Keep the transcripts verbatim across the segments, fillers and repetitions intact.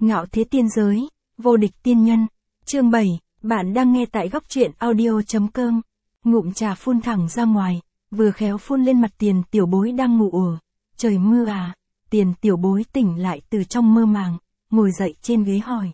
Ngạo thế tiên giới, vô địch tiên nhân. Chương bảy, bạn đang nghe tại góc truyện audio.com. Ngụm trà phun thẳng ra ngoài, vừa khéo phun lên mặt Tiền Tiểu Bối đang ngủ ủa. Trời mưa à? Tiền Tiểu Bối tỉnh lại từ trong mơ màng, ngồi dậy trên ghế hỏi.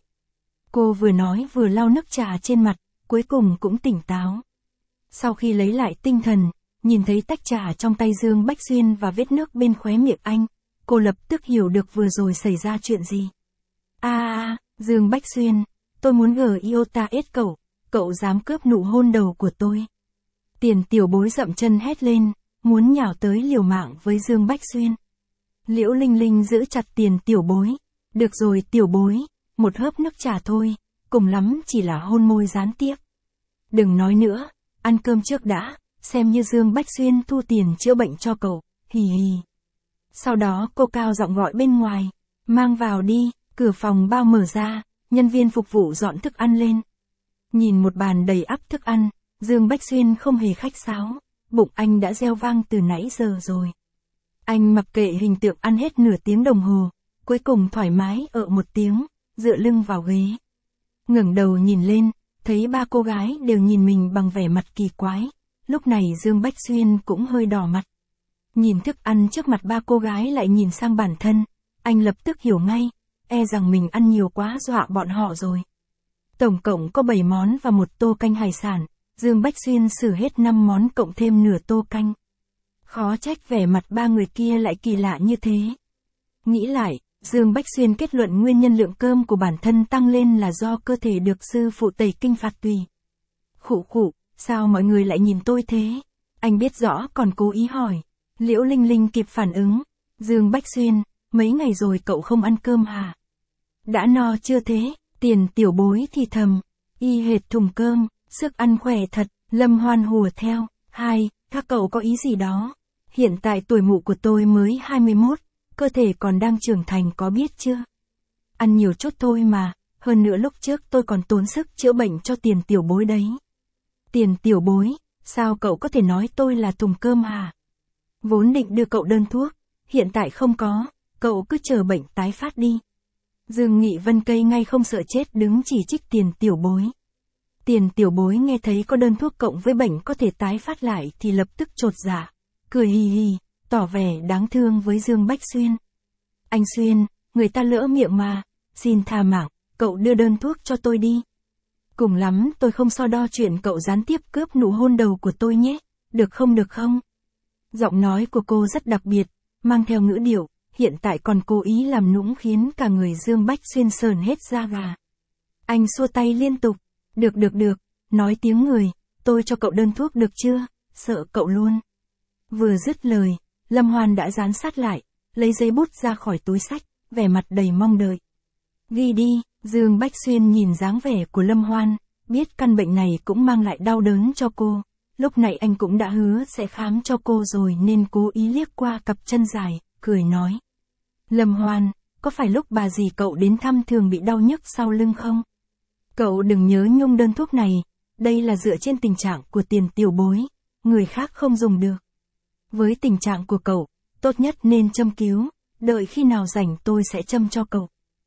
Cô vừa nói vừa lau nước trà trên mặt, cuối cùng cũng tỉnh táo. Sau khi lấy lại tinh thần, nhìn thấy tách trà trong tay Dương Bách Xuyên và vết nước bên khóe miệng anh, cô lập tức hiểu được vừa rồi xảy ra chuyện gì. A a, Dương Bách Xuyên, tôi muốn gờ iota ết cậu, cậu dám cướp nụ hôn đầu của tôi. Tiền Tiểu Bối dậm chân hét lên, muốn nhào tới liều mạng với Dương Bách Xuyên. Liễu Linh Linh giữ chặt Tiền Tiểu Bối. Được rồi Tiểu Bối, một hớp nước trà thôi, cùng lắm chỉ là hôn môi gián tiếp. Đừng nói nữa, ăn cơm trước đã, xem như Dương Bách Xuyên thu tiền chữa bệnh cho cậu, hì hì. Sau đó cô cao giọng gọi bên ngoài, mang vào đi, cửa phòng bao mở ra, nhân viên phục vụ dọn thức ăn lên. Nhìn một bàn đầy ắp thức ăn, Dương Bách Xuyên không hề khách sáo, bụng anh đã reo vang từ nãy giờ rồi. Anh mặc kệ hình tượng ăn hết nửa tiếng đồng hồ, cuối cùng thoải mái ợ một tiếng, dựa lưng vào ghế. Ngẩng đầu nhìn lên, thấy ba cô gái đều nhìn mình bằng vẻ mặt kỳ quái, lúc này Dương Bách Xuyên cũng hơi đỏ mặt. Nhìn thức ăn trước mặt ba cô gái lại nhìn sang bản thân, anh lập tức hiểu ngay, e rằng mình ăn nhiều quá dọa bọn họ rồi. Tổng cộng có bảy món và một tô canh hải sản, Dương Bách Xuyên xử hết năm món cộng thêm nửa tô canh. Khó trách vẻ mặt ba người kia lại kỳ lạ như thế. Nghĩ lại, Dương Bách Xuyên kết luận nguyên nhân lượng cơm của bản thân tăng lên là do cơ thể được sư phụ tẩy kinh phạt tùy. Khụ khụ, sao mọi người lại nhìn tôi thế? Anh biết rõ còn cố ý hỏi. Liễu Linh Linh kịp phản ứng. Dương Bách Xuyên, mấy ngày rồi cậu không ăn cơm hả? Đã no chưa thế? Tiền Tiểu Bối thì thầm. Y hệt thùng cơm, sức ăn khỏe thật. Lâm Hoan hùa theo. Hai, các cậu có ý gì đó? Hiện tại tuổi mụ của tôi mới hai mươi mốt, cơ thể còn đang trưởng thành có biết chưa? Ăn nhiều chút thôi mà, hơn nữa lúc trước tôi còn tốn sức chữa bệnh cho Tiền Tiểu Bối đấy. Tiền Tiểu Bối, sao cậu có thể nói tôi là thùng cơm hả? Vốn định đưa cậu đơn thuốc, hiện tại không có, cậu cứ chờ bệnh tái phát đi. Dương Nghị Vân cây ngay không sợ chết đứng chỉ trích Tiền Tiểu Bối. Tiền Tiểu Bối nghe thấy có đơn thuốc cộng với bệnh có thể tái phát lại thì lập tức chột dạ, cười hì hì, tỏ vẻ đáng thương với Dương Bách Xuyên. Anh Xuyên, người ta lỡ miệng mà, xin tha mạng, cậu đưa đơn thuốc cho tôi đi. Cùng lắm tôi không so đo chuyện cậu gián tiếp cướp nụ hôn đầu của tôi nhé, được không được không? Giọng nói của cô rất đặc biệt, mang theo ngữ điệu, hiện tại còn cố ý làm nũng khiến cả người Dương Bách Xuyên sờn hết da gà. Anh xua tay liên tục, được được được, nói tiếng người, tôi cho cậu đơn thuốc được chưa, sợ cậu luôn. Vừa dứt lời, Lâm Hoan đã dán sát lại, lấy giấy bút ra khỏi túi xách, vẻ mặt đầy mong đợi. Ghi đi, Dương Bách Xuyên nhìn dáng vẻ của Lâm Hoan, biết căn bệnh này cũng mang lại đau đớn cho cô. Lúc này anh cũng đã hứa sẽ khám cho cô rồi nên cố ý liếc qua cặp chân dài, cười nói. Lâm Hoan, có phải lúc bà dì cậu đến thăm thường bị đau nhức sau lưng không? Cậu đừng nhớ nhung đơn thuốc này, đây là dựa trên tình trạng của Tiền Tiểu Bối, người khác không dùng được. Với tình trạng của cậu, tốt nhất nên châm cứu, đợi khi nào rảnh tôi sẽ châm cho cậu.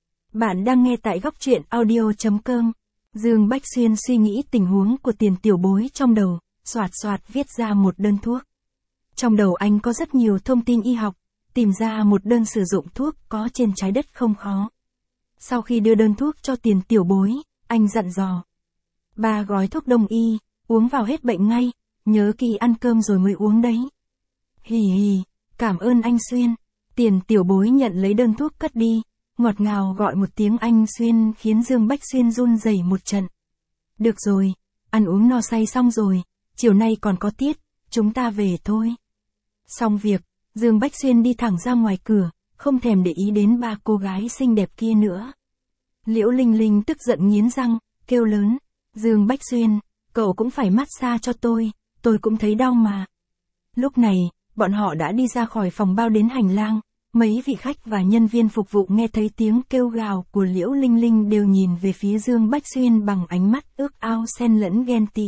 Bạn đang nghe tại góc truyện audio.com. Dương Bách Xuyên suy nghĩ tình huống của Tiền Tiểu Bối trong đầu, soạt soạt viết ra một đơn thuốc. Trong đầu anh có rất nhiều thông tin y học, tìm ra một đơn sử dụng thuốc có trên trái đất không khó. Sau khi đưa đơn thuốc cho Tiền Tiểu Bối, anh dặn dò. Ba gói thuốc đông y, uống vào hết bệnh ngay, nhớ kỹ ăn cơm rồi mới uống đấy. Hì hì, cảm ơn anh Xuyên. Tiền Tiểu Bối nhận lấy đơn thuốc cất đi, ngọt ngào gọi một tiếng anh Xuyên khiến Dương Bách Xuyên run rẩy một trận. Được rồi, ăn uống no say xong rồi, chiều nay còn có tiết, chúng ta về thôi. Xong việc, Dương Bách Xuyên đi thẳng ra ngoài cửa, không thèm để ý đến ba cô gái xinh đẹp kia nữa. Liễu Linh Linh tức giận nghiến răng, kêu lớn, Dương Bách Xuyên, cậu cũng phải massage cho tôi, tôi cũng thấy đau mà. Lúc này, bọn họ đã đi ra khỏi phòng bao đến hành lang, mấy vị khách và nhân viên phục vụ nghe thấy tiếng kêu gào của Liễu Linh Linh đều nhìn về phía Dương Bách Xuyên bằng ánh mắt ước ao xen lẫn ghen tị.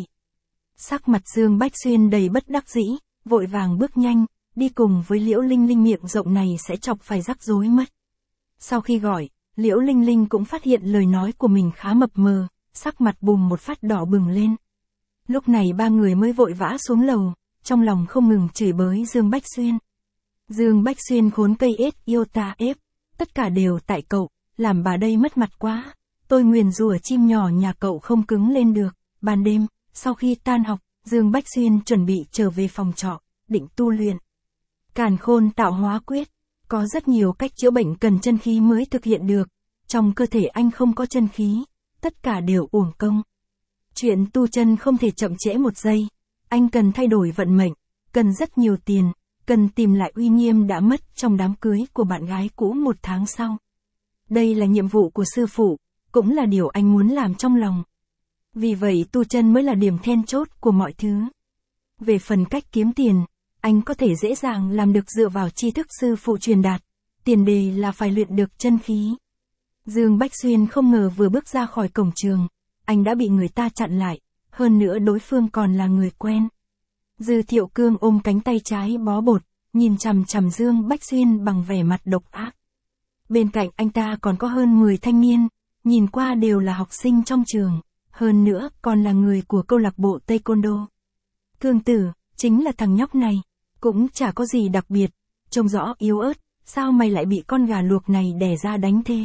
Sắc mặt Dương Bách Xuyên đầy bất đắc dĩ, vội vàng bước nhanh, đi cùng với Liễu Linh Linh miệng rộng này sẽ chọc phải rắc rối mất. Sau khi gọi, Liễu Linh Linh cũng phát hiện lời nói của mình khá mập mờ, sắc mặt bùng một phát đỏ bừng lên. Lúc này ba người mới vội vã xuống lầu, trong lòng không ngừng chửi bới Dương Bách Xuyên. Dương Bách Xuyên khốn cây ếch yêu ta ép, tất cả đều tại cậu, làm bà đây mất mặt quá. Tôi nguyền rủa chim nhỏ nhà cậu không cứng lên được. Ban đêm, sau khi tan học, Dương Bách Xuyên chuẩn bị trở về phòng trọ, định tu luyện. Càn Khôn tạo hóa quyết, có rất nhiều cách chữa bệnh cần chân khí mới thực hiện được. Trong cơ thể anh không có chân khí, tất cả đều uổng công. Chuyện tu chân không thể chậm trễ một giây, anh cần thay đổi vận mệnh, cần rất nhiều tiền, cần tìm lại uy nghiêm đã mất trong đám cưới của bạn gái cũ một tháng sau. Đây là nhiệm vụ của sư phụ, cũng là điều anh muốn làm trong lòng. Vì vậy tu chân mới là điểm then chốt của mọi thứ. Về phần cách kiếm tiền, anh có thể dễ dàng làm được dựa vào tri thức sư phụ truyền đạt, tiền đề là phải luyện được chân khí. Dương Bách Xuyên không ngờ vừa bước ra khỏi cổng trường, anh đã bị người ta chặn lại, hơn nữa đối phương còn là người quen. Dư Thiệu Cương ôm cánh tay trái bó bột, nhìn chằm chằm Dương Bách Xuyên bằng vẻ mặt độc ác. Bên cạnh anh ta còn có hơn mười thanh niên, nhìn qua đều là học sinh trong trường, hơn nữa còn là người của câu lạc bộ Taekwondo. Cương tử, chính là thằng nhóc này, cũng chả có gì đặc biệt, trông rõ yếu ớt, sao mày lại bị con gà luộc này đẻ ra đánh thế?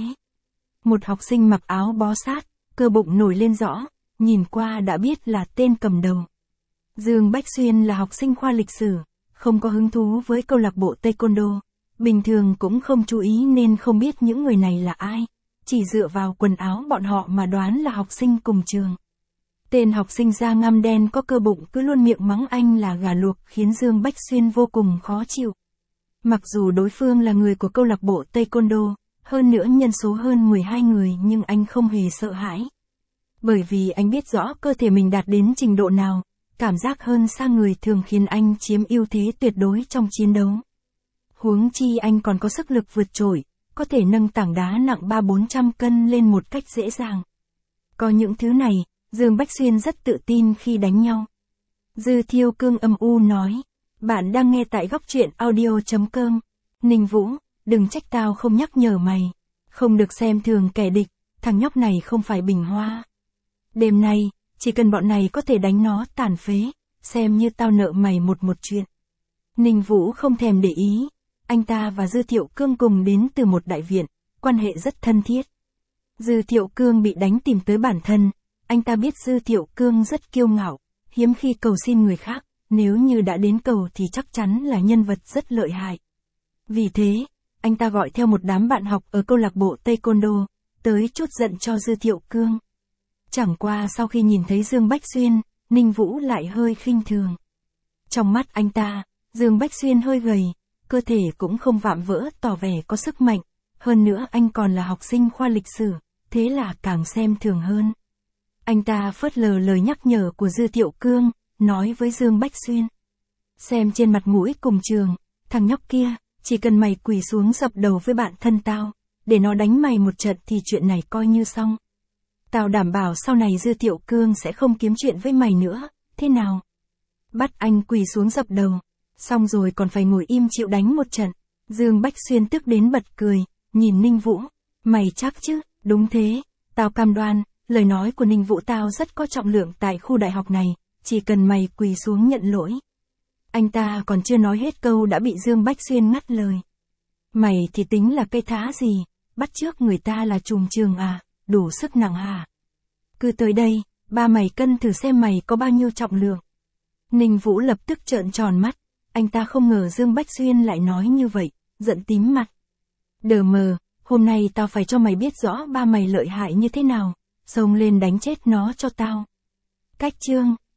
Một học sinh mặc áo bó sát, cơ bụng nổi lên rõ, nhìn qua đã biết là tên cầm đầu. Dương Bách Xuyên là học sinh khoa lịch sử, không có hứng thú với câu lạc bộ Taekwondo, bình thường cũng không chú ý nên không biết những người này là ai, chỉ dựa vào quần áo bọn họ mà đoán là học sinh cùng trường. Tên học sinh da ngăm đen có cơ bụng cứ luôn miệng mắng anh là gà luộc khiến Dương Bách Xuyên vô cùng khó chịu. Mặc dù đối phương là người của câu lạc bộ Taekwondo, hơn nữa nhân số hơn mười hai người nhưng anh không hề sợ hãi. Bởi vì anh biết rõ cơ thể mình đạt đến trình độ nào, cảm giác hơn xa người thường khiến anh chiếm ưu thế tuyệt đối trong chiến đấu. Huống chi anh còn có sức lực vượt trội, có thể nâng tảng đá nặng ba bốn trăm cân lên một cách dễ dàng. Có những thứ này, Dương Bách Xuyên rất tự tin khi đánh nhau. Dư Thiêu Cương âm u nói, bạn đang nghe tại góc truyện audio chấm com. Ninh Vũ, đừng trách tao không nhắc nhở mày, không được xem thường kẻ địch, thằng nhóc này không phải bình hoa. Đêm nay, chỉ cần bọn này có thể đánh nó tàn phế, xem như tao nợ mày một một chuyện. Ninh Vũ không thèm để ý, anh ta và Dư Thiệu Cương cùng đến từ một đại viện, quan hệ rất thân thiết. Dư Thiệu Cương bị đánh tìm tới bản thân, anh ta biết Dư Thiệu Cương rất kiêu ngạo, hiếm khi cầu xin người khác, nếu như đã đến cầu thì chắc chắn là nhân vật rất lợi hại. Vì thế, anh ta gọi theo một đám bạn học ở câu lạc bộ Taekwondo, tới trút giận cho Dư Thiệu Cương. Chẳng qua sau khi nhìn thấy Dương Bách Xuyên, Ninh Vũ lại hơi khinh thường. Trong mắt anh ta, Dương Bách Xuyên hơi gầy, cơ thể cũng không vạm vỡ tỏ vẻ có sức mạnh, hơn nữa anh còn là học sinh khoa lịch sử, thế là càng xem thường hơn. Anh ta phớt lờ lời nhắc nhở của Dư Thiệu Cương, nói với Dương Bách Xuyên. Xem trên mặt mũi cùng trường, thằng nhóc kia, chỉ cần mày quỳ xuống dập đầu với bạn thân tao, để nó đánh mày một trận thì chuyện này coi như xong. Tao đảm bảo sau này Dư Thiệu Cương sẽ không kiếm chuyện với mày nữa, thế nào? Bắt anh quỳ xuống dập đầu, xong rồi còn phải ngồi im chịu đánh một trận. Dương Bách Xuyên tức đến bật cười, nhìn Ninh Vũ, mày chắc chứ? Đúng thế, tao cam đoan, lời nói của Ninh Vũ tao rất có trọng lượng tại khu đại học này, chỉ cần mày quỳ xuống nhận lỗi. Anh ta còn chưa nói hết câu đã bị Dương Bách Xuyên ngắt lời. Mày thì tính là cây thá gì, bắt chước người ta là trùm trường à, đủ sức nặng hả? Cứ tới đây, ba mày cân thử xem mày có bao nhiêu trọng lượng. Ninh Vũ lập tức trợn tròn mắt, anh ta không ngờ Dương Bách Xuyên lại nói như vậy, giận tím mặt. Đờ mờ, hôm nay tao phải cho mày biết rõ ba mày lợi hại như thế nào, xông lên đánh chết nó cho tao. Cách chương,